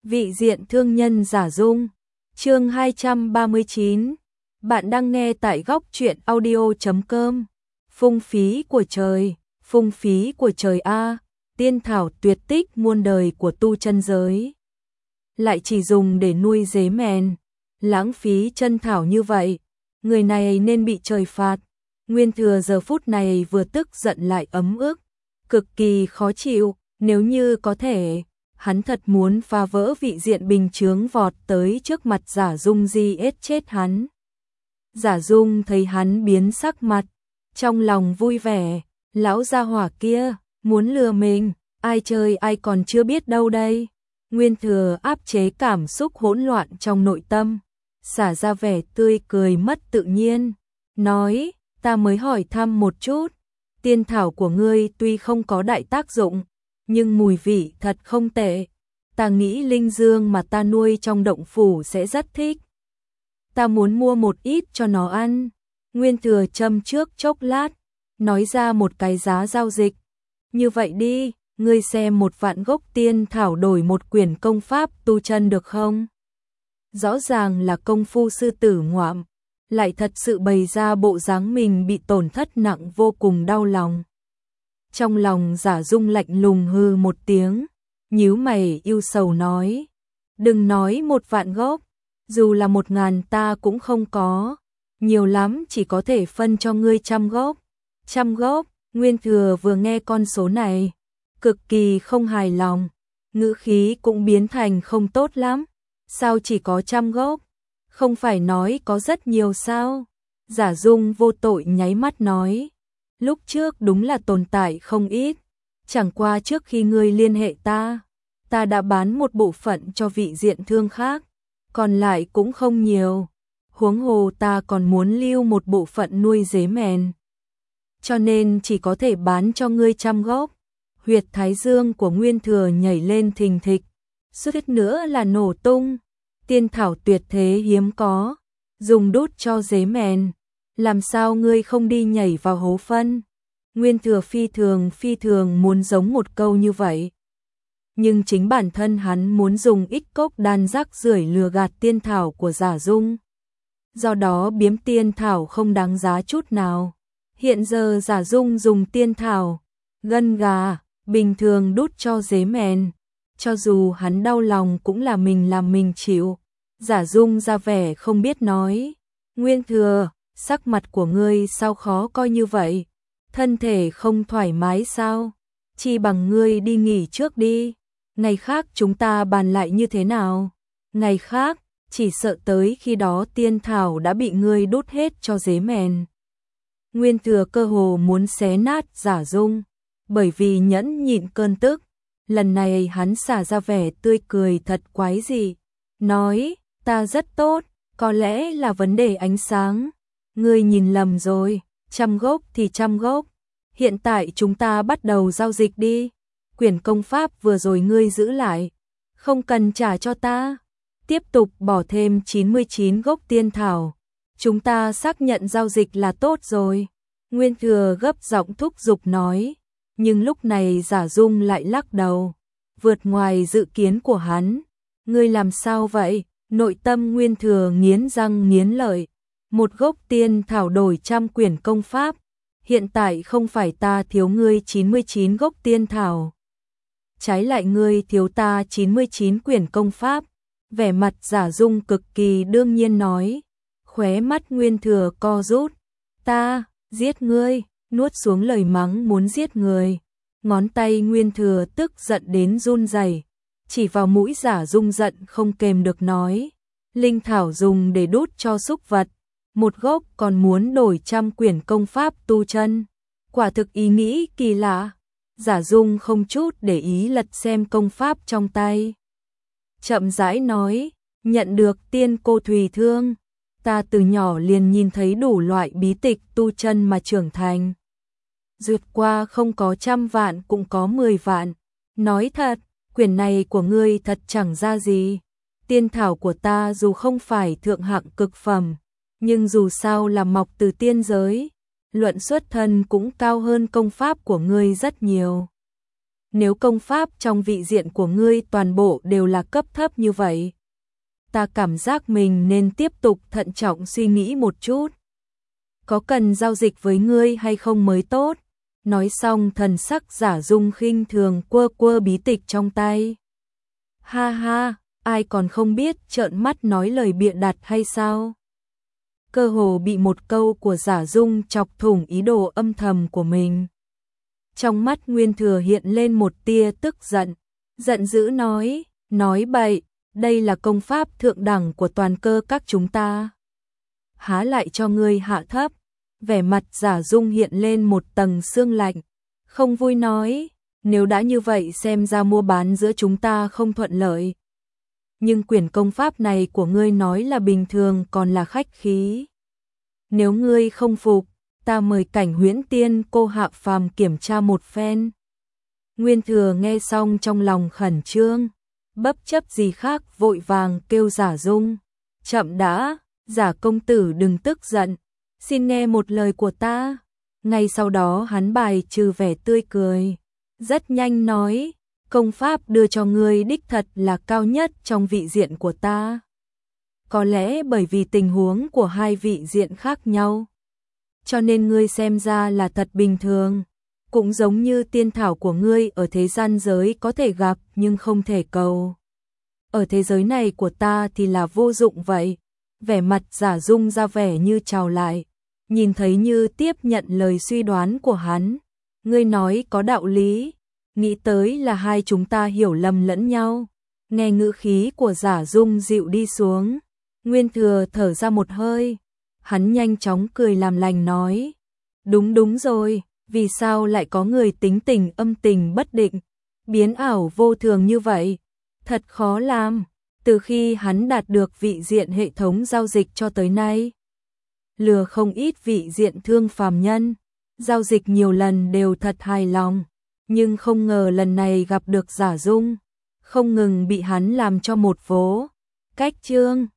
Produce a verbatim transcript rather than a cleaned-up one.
Vị diện thương nhân giả dung. Chương hai trăm ba mươi chín. Bạn đang nghe tại góc truyện audio chấm com. Phung phí của trời, phung phí của trời a, tiên thảo tuyệt tích muôn đời của tu chân giới. Lại chỉ dùng để nuôi dế mèn, lãng phí chân thảo như vậy, người này nên bị trời phạt. Nguyên Thừa giờ phút này vừa tức giận lại ấm ức, cực kỳ khó chịu, nếu như có thể, hắn thật muốn phá vỡ vị diện bình chướng vọt tới trước mặt Giả Dung di ết chết hắn. Giả Dung thấy hắn biến sắc mặt, trong lòng vui vẻ, lão gia hỏa kia, muốn lừa mình, ai chơi ai còn chưa biết đâu đây. Nguyên Thừa áp chế cảm xúc hỗn loạn trong nội tâm, xả ra vẻ tươi cười mất tự nhiên, nói, ta mới hỏi thăm một chút, tiên thảo của ngươi tuy không có đại tác dụng, nhưng mùi vị thật không tệ, ta nghĩ linh dương mà ta nuôi trong động phủ sẽ rất thích. Ta muốn mua một ít cho nó ăn. Nguyên Thừa châm trước chốc lát, nói ra một cái giá giao dịch. Như vậy đi, ngươi xem một vạn gốc tiên thảo đổi một quyển công pháp tu chân được không? Rõ ràng là công phu sư tử ngoạm, lại thật sự bày ra bộ dáng mình bị tổn thất nặng vô cùng đau lòng. Trong lòng Giả Dung lạnh lùng hừ một tiếng, nhíu mày yêu sầu nói, đừng nói một vạn gốc, dù là một ngàn ta cũng không có, nhiều lắm chỉ có thể phân cho ngươi trăm gốc. Trăm gốc, Nguyên Thừa vừa nghe con số này, cực kỳ không hài lòng, ngữ khí cũng biến thành không tốt lắm, sao chỉ có trăm gốc, không phải nói có rất nhiều sao? Giả Dung vô tội nháy mắt nói, lúc trước đúng là tồn tại không ít, chẳng qua trước khi ngươi liên hệ ta, ta đã bán một bộ phận cho vị diện thương khác, còn lại cũng không nhiều, huống hồ ta còn muốn lưu một bộ phận nuôi dế mèn, cho nên chỉ có thể bán cho ngươi trăm gốc. Huyệt thái dương của Nguyên Thừa nhảy lên thình thịch, suýt nữa là nổ tung, tiên thảo tuyệt thế hiếm có, dùng đút cho dế mèn, làm sao ngươi không đi nhảy vào hố phân? Nguyên Thừa phi thường phi thường muốn giống một câu như vậy. Nhưng chính bản thân hắn muốn dùng ích cốc đan rác rưởi lừa gạt tiên thảo của Giả Dung. Do đó biếm tiên thảo không đáng giá chút nào. Hiện giờ Giả Dung dùng tiên thảo, gân gà, bình thường đút cho dế mèn. Cho dù hắn đau lòng cũng là mình làm mình chịu. Giả Dung ra vẻ không biết nói. Nguyên Thừa, sắc mặt của ngươi sao khó coi như vậy? Thân thể không thoải mái sao? Chỉ bằng ngươi đi nghỉ trước đi. Ngày khác chúng ta bàn lại như thế nào? Ngày khác, chỉ sợ tới khi đó tiên thảo đã bị ngươi đút hết cho dế mèn. Nguyên Thừa cơ hồ muốn xé nát Giả Dung, bởi vì nhẫn nhịn cơn tức. Lần này hắn xả ra vẻ tươi cười thật quái dị, nói, ta rất tốt, có lẽ là vấn đề ánh sáng. Ngươi nhìn lầm rồi, trăm gốc thì trăm gốc. Hiện tại chúng ta bắt đầu giao dịch đi. Quyển công pháp vừa rồi ngươi giữ lại, không cần trả cho ta. Tiếp tục bỏ thêm chín mươi chín gốc tiên thảo. Chúng ta xác nhận giao dịch là tốt rồi. Nguyên Thừa gấp giọng thúc giục nói. Nhưng lúc này Giả Dung lại lắc đầu, vượt ngoài dự kiến của hắn. Ngươi làm sao vậy? Nội tâm Nguyên Thừa nghiến răng nghiến lợi. Một gốc tiên thảo đổi trăm quyển công pháp. Hiện tại không phải ta thiếu ngươi chín mươi chín gốc tiên thảo, trái lại ngươi thiếu ta chín mươi chín quyển công pháp. Vẻ mặt Giả Dung cực kỳ đương nhiên nói, khóe mắt Nguyên Thừa co rút. Ta, giết ngươi, nuốt xuống lời mắng muốn giết người. Ngón tay Nguyên Thừa tức giận đến run rẩy, chỉ vào mũi Giả Dung giận không kềm được nói, linh thảo dùng để đút cho súc vật, một gốc còn muốn đổi trăm quyển công pháp tu chân, quả thực ý nghĩ kỳ lạ. Giả Dung không chút để ý lật xem công pháp trong tay, chậm rãi nói, nhận được tiên cô thùy thương, ta từ nhỏ liền nhìn thấy đủ loại bí tịch tu chân mà trưởng thành. Duyệt qua không có trăm vạn cũng có mười vạn. Nói thật, quyển này của ngươi thật chẳng ra gì. Tiên thảo của ta dù không phải thượng hạng cực phẩm, nhưng dù sao là mọc từ tiên giới, luận xuất thân cũng cao hơn công pháp của ngươi rất nhiều. nếu công pháp trong vị diện của ngươi toàn bộ đều là cấp thấp như vậy, ta cảm giác mình nên tiếp tục thận trọng suy nghĩ một chút. Có cần giao dịch với ngươi hay không mới tốt. Nói xong thần sắc Giả Dung khinh thường quơ quơ bí tịch trong tay. Ha ha, ai còn không biết trợn mắt nói lời bịa đặt hay sao? Cơ hồ bị một câu của Giả Dung chọc thủng ý đồ âm thầm của mình. Trong mắt Nguyên Thừa hiện lên một tia tức giận, giận dữ nói, nói bậy, đây là công pháp thượng đẳng của toàn cơ các chúng ta. Há lại cho ngươi hạ thấp. Vẻ mặt Giả Dung hiện lên một tầng sương lạnh, không vui nói, nếu đã như vậy xem ra mua bán giữa chúng ta không thuận lợi. Nhưng quyển công pháp này của ngươi nói là bình thường còn là khách khí. Nếu ngươi không phục, ta mời Cảnh Huyễn Tiên cô hạ phàm kiểm tra một phen. Nguyên Thừa nghe xong trong lòng khẩn trương, bất chấp gì khác vội vàng kêu Giả Dung, chậm đã, Giả công tử đừng tức giận. Xin nghe một lời của ta. Ngay sau đó hắn bài trừ vẻ tươi cười, rất nhanh nói, công pháp đưa cho ngươi đích thật là cao nhất trong vị diện của ta. Có lẽ bởi vì tình huống của hai vị diện khác nhau, cho nên ngươi xem ra là thật bình thường, cũng giống như tiên thảo của ngươi ở thế gian giới có thể gặp nhưng không thể cầu. Ở thế giới này của ta thì là vô dụng vậy. Vẻ mặt Giả Dung ra vẻ như chào lại, nhìn thấy như tiếp nhận lời suy đoán của hắn. Ngươi nói có đạo lý, nghĩ tới là hai chúng ta hiểu lầm lẫn nhau. Nghe ngữ khí của Giả Dung dịu đi xuống, Nguyên Thừa thở ra một hơi, hắn nhanh chóng cười làm lành nói, đúng đúng rồi, vì sao lại có người tính tình âm tình bất định, biến ảo vô thường như vậy, thật khó làm. Từ khi hắn đạt được vị diện hệ thống giao dịch cho tới nay, lừa không ít vị diện thương phàm nhân, giao dịch nhiều lần đều thật hài lòng, nhưng không ngờ lần này gặp được Giả Dung, không ngừng bị hắn làm cho một vố. Cách chương